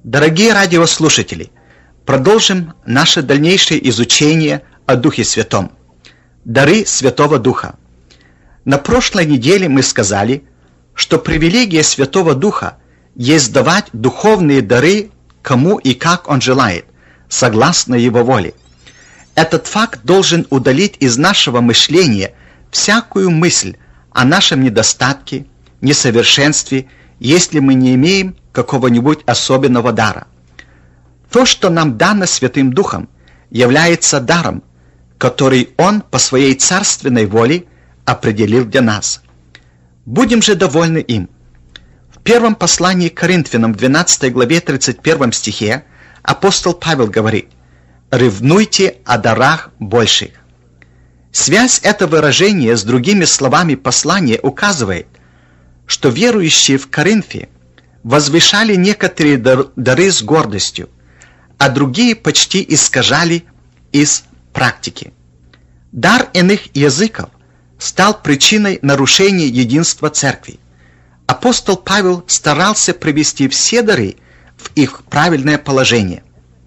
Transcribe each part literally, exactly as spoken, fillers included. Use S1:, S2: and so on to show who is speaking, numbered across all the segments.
S1: Дорогие радиослушатели, продолжим наше дальнейшее изучение о Духе Святом. Дары Святого Духа. На прошлой неделе мы сказали, что привилегия Святого Духа есть давать духовные дары кому и как Он желает, согласно Его воле. Этот факт должен удалить из нашего мышления всякую мысль о нашем недостатке, несовершенстве, если мы не имеем какого-нибудь особенного дара. То, что нам дано Святым Духом, является даром, который Он по Своей царственной воле определил для нас. Будем же довольны им. В первом послании к Коринфянам, двенадцатой главе, тридцать первом стихе, апостол Павел говорит: «Ревнуйте о дарах больших». Связь этого выражения с другими словами послания указывает, что верующие в Коринфе возвышали некоторые дары с гордостью, а другие почти искажали из практики. Дар иных языков стал причиной нарушения единства церкви. Апостол Павел старался привести все дары в их правильное положение.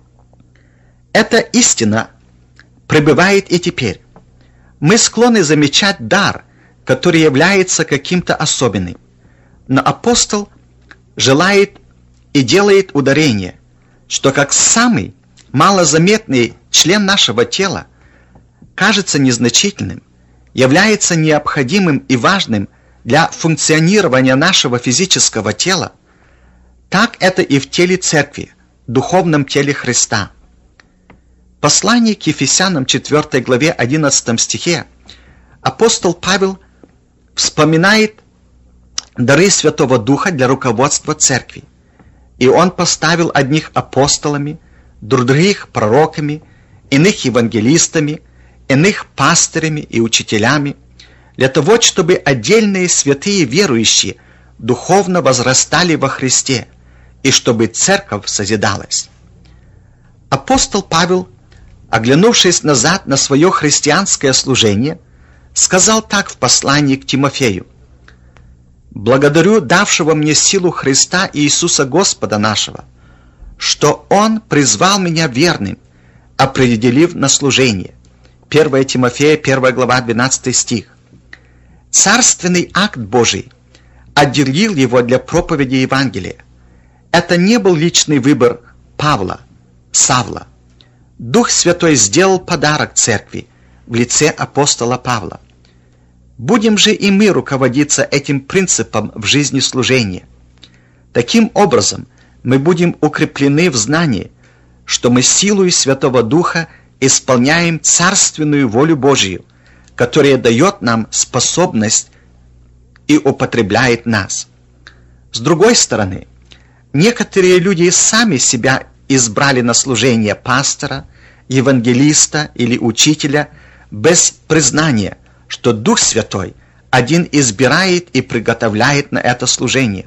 S1: Эта истина пребывает и теперь. Мы склонны замечать дар, который является каким-то особенным, но апостол желает и делает ударение, что как самый малозаметный член нашего тела кажется незначительным, является необходимым и важным для функционирования нашего физического тела, так это и в теле церкви, духовном теле Христа. В послании к Ефесянам четвёртой главе одиннадцатом стихе апостол Павел вспоминает дары Святого Духа для руководства церкви. И он поставил одних апостолами, других пророками, иных евангелистами, иных пастырями и учителями, для того, чтобы отдельные святые верующие духовно возрастали во Христе, и чтобы церковь созидалась. Апостол Павел, оглянувшись назад на свое христианское служение, сказал так в послании к Тимофею: «Благодарю давшего мне силу Христа Иисуса Господа нашего, что Он призвал меня верным, определив на служение». первое Тимофея, первая глава, двенадцатый стих. Царственный акт Божий отделил его для проповеди Евангелия. Это не был личный выбор Павла, Савла. Дух Святой сделал подарок церкви в лице апостола Павла. Будем же и мы руководиться этим принципом в жизни служения. Таким образом, мы будем укреплены в знании, что мы силою Святого Духа исполняем царственную волю Божию, которая дает нам способность и употребляет нас. С другой стороны, некоторые люди сами себя избрали на служение пастора, евангелиста или учителя без признания, что Дух Святой один избирает и приготовляет на это служение.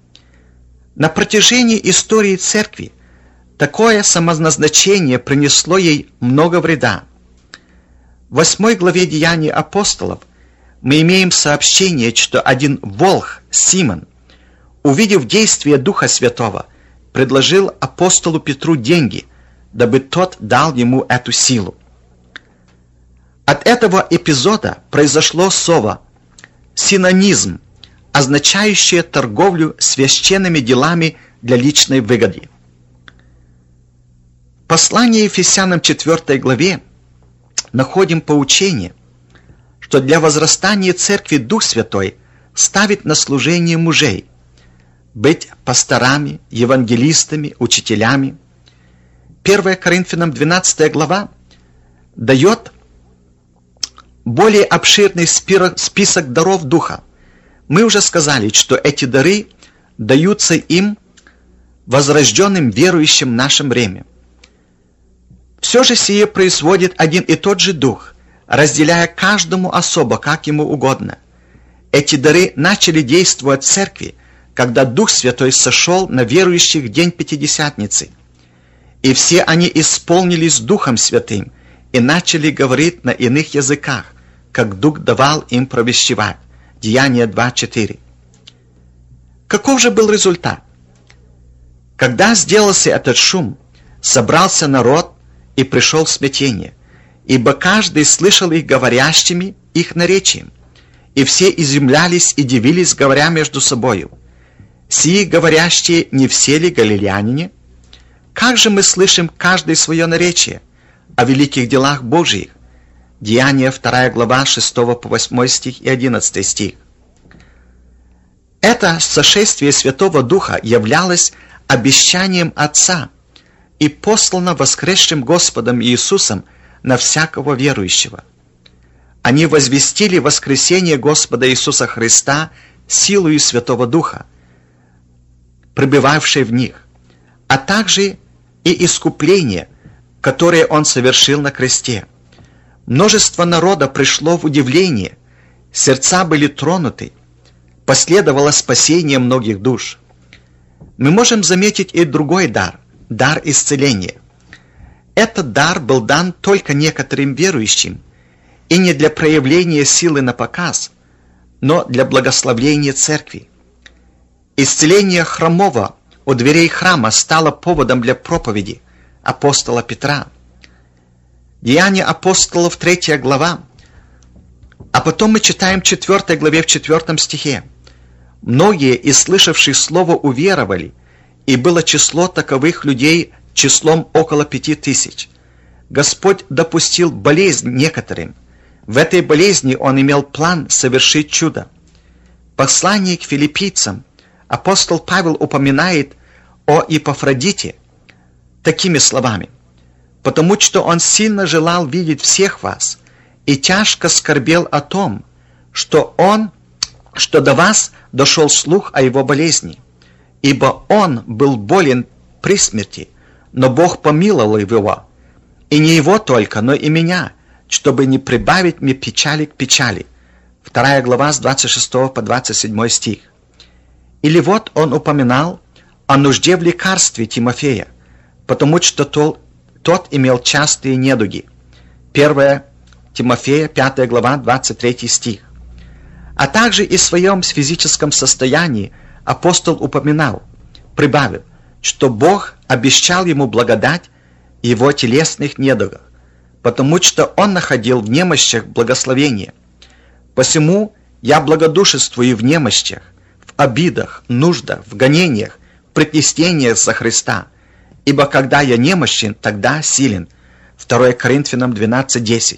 S1: На протяжении истории церкви такое самоназначение принесло ей много вреда. В восьмой главе Деяний апостолов мы имеем сообщение, что один волх, Симон, увидев действие Духа Святого, предложил апостолу Петру деньги, дабы тот дал ему эту силу. От этого эпизода произошло слово «синонизм», означающее торговлю священными делами для личной выгоды. В послании Ефесянам четвёртой главе находим поучение, что для возрастания церкви Дух Святой ставит на служение мужей, быть пасторами, евангелистами, учителями. первое Коринфянам двенадцатая глава дает более обширный список даров Духа. Мы уже сказали, что эти дары даются им, возрожденным верующим в наше время. Все же сие производит один и тот же Дух, разделяя каждому особо, как ему угодно. Эти дары начали действовать в церкви, когда Дух Святой сошел на верующих в день Пятидесятницы. И все они исполнились Духом Святым и начали говорить на иных языках, как Дух давал им провещевать. Деяния два четыре. Каков же был результат? Когда сделался этот шум, собрался народ и пришел в смятение, ибо каждый слышал их говорящими их наречием, и все изумлялись и дивились, говоря между собою: «Сии говорящие не все ли галилеяне? Как же мы слышим каждый свое наречие о великих делах Божиих?» Деяния вторая глава шестого по восьмой стих и одиннадцатый стих. Это сошествие Святого Духа являлось обещанием Отца и послано воскресшим Господом Иисусом на всякого верующего. Они возвестили воскресение Господа Иисуса Христа силою Святого Духа, пребывавшей в них, а также и искупление, которое Он совершил на кресте. Множество народа пришло в удивление, сердца были тронуты, последовало спасение многих душ. Мы можем заметить и другой дар – дар исцеления. Этот дар был дан только некоторым верующим, и не для проявления силы на показ, но для благословения церкви. Исцеление хромого у дверей храма стало поводом для проповеди апостола Петра. Деяния апостолов, третья глава, а потом мы читаем в четвёртой главе в четвёртом стихе. Многие из слышавших слово уверовали, и было число таковых людей числом около пяти тысяч. Господь допустил болезнь некоторым. В этой болезни Он имел план совершить чудо. В послании к филиппийцам апостол Павел упоминает о Епафродите такими словами: «Потому что он сильно желал видеть всех вас и тяжко скорбел о том, что он, что до вас дошел слух о его болезни, ибо он был болен при смерти, но Бог помиловал его, и не его только, но и меня, чтобы не прибавить мне печали к печали». Вторая глава с двадцать шестого по двадцать седьмой стих. Или вот он упоминал о нужде в лекарстве Тимофея, потому что тот, тот имел частые недуги. первая Тимофея, пятая глава, двадцать третий стих. А также и в своем физическом состоянии апостол упоминал, прибавив, что Бог обещал ему благодать его телесных недугах, потому что он находил в немощах благословение. Посему я благодушествую в немощах, в обидах, нуждах, в гонениях, в притеснениях за Христа, ибо когда я немощен, тогда силен. второе Коринфянам двенадцать десять.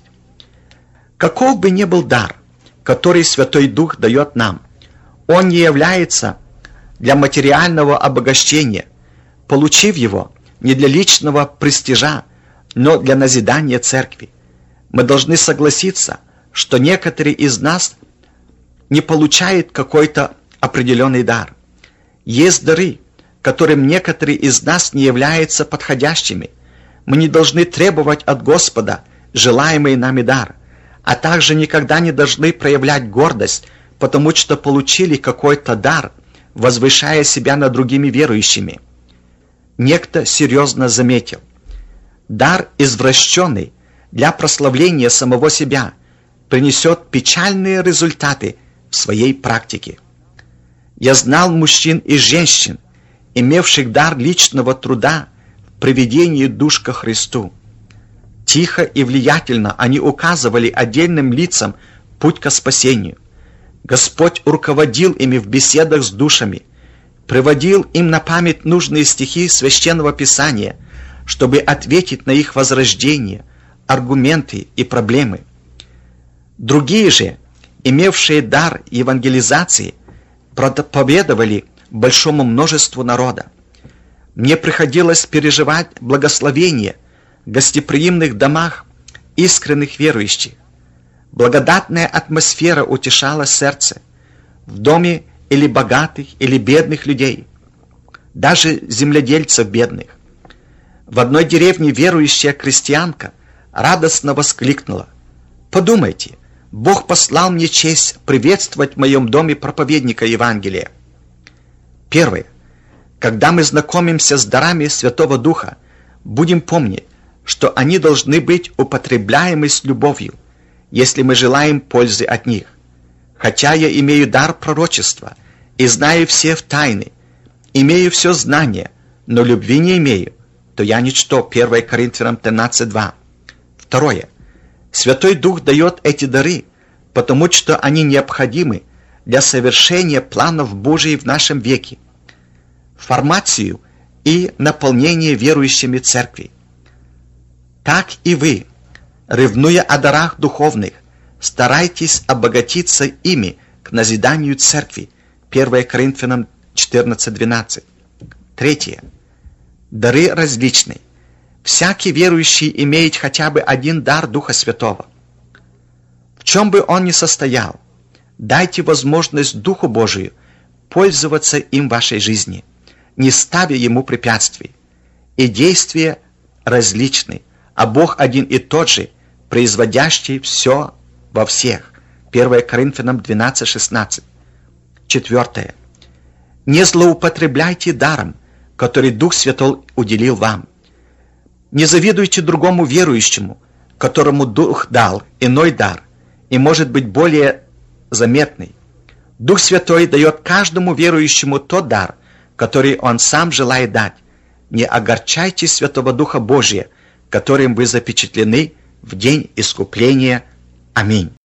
S1: Каков бы ни был дар, который Святой Дух дает нам, он не является для материального обогащения, получив его не для личного престижа, но для назидания церкви. Мы должны согласиться, что некоторые из нас не получают какой-то определенный дар. Есть дары, которым некоторые из нас не являются подходящими. Мы не должны требовать от Господа желаемый нами дар, а также никогда не должны проявлять гордость, потому что получили какой-то дар, возвышая себя над другими верующими. Некто серьезно заметил: дар, извращенный для прославления самого себя, принесет печальные результаты в своей практике. Я знал мужчин и женщин, имевших дар личного труда в приведении душ ко Христу. Тихо и влиятельно они указывали отдельным лицам путь ко спасению. Господь руководил ими в беседах с душами, приводил им на память нужные стихи Священного Писания, чтобы ответить на их возрождение, аргументы и проблемы. Другие же, имевшие дар евангелизации, проповедовали большому множеству народа. Мне приходилось переживать благословение в гостеприимных домах искренних верующих. Благодатная атмосфера утешала сердце в доме или богатых, или бедных людей, даже земледельцев бедных. В одной деревне верующая крестьянка радостно воскликнула: «Подумайте, Бог послал мне честь приветствовать в моем доме проповедника Евангелия». Первое. Когда мы знакомимся с дарами Святого Духа, будем помнить, что они должны быть употребляемы с любовью, если мы желаем пользы от них. Хотя я имею дар пророчества и знаю все в тайны, имею все знание, но любви не имею, то я ничто. первое Коринфянам тринадцать два. Второе. Святой Дух дает эти дары, потому что они необходимы для совершения планов Божьих в нашем веке, формацию и наполнение верующими церкви. Так и вы, ревнуя о дарах духовных, старайтесь обогатиться ими к назиданию церкви. первое Коринфянам четырнадцать двенадцать. Третье. Дары различны. Всякий верующий имеет хотя бы один дар Духа Святого. В чем бы он ни состоял, дайте возможность Духу Божию пользоваться им в вашей жизни, не ставя ему препятствий. И действия различны, а Бог один и тот же, производящий все во всех. первое Коринфянам двенадцать шестнадцать. Четвертое. Не злоупотребляйте даром, который Дух Святой уделил вам. Не завидуйте другому верующему, которому Дух дал иной дар, и может быть более заметный. Дух Святой дает каждому верующему тот дар, который Он сам желает дать. Не огорчайте Святого Духа Божия, которым вы запечатлены в день искупления. Аминь.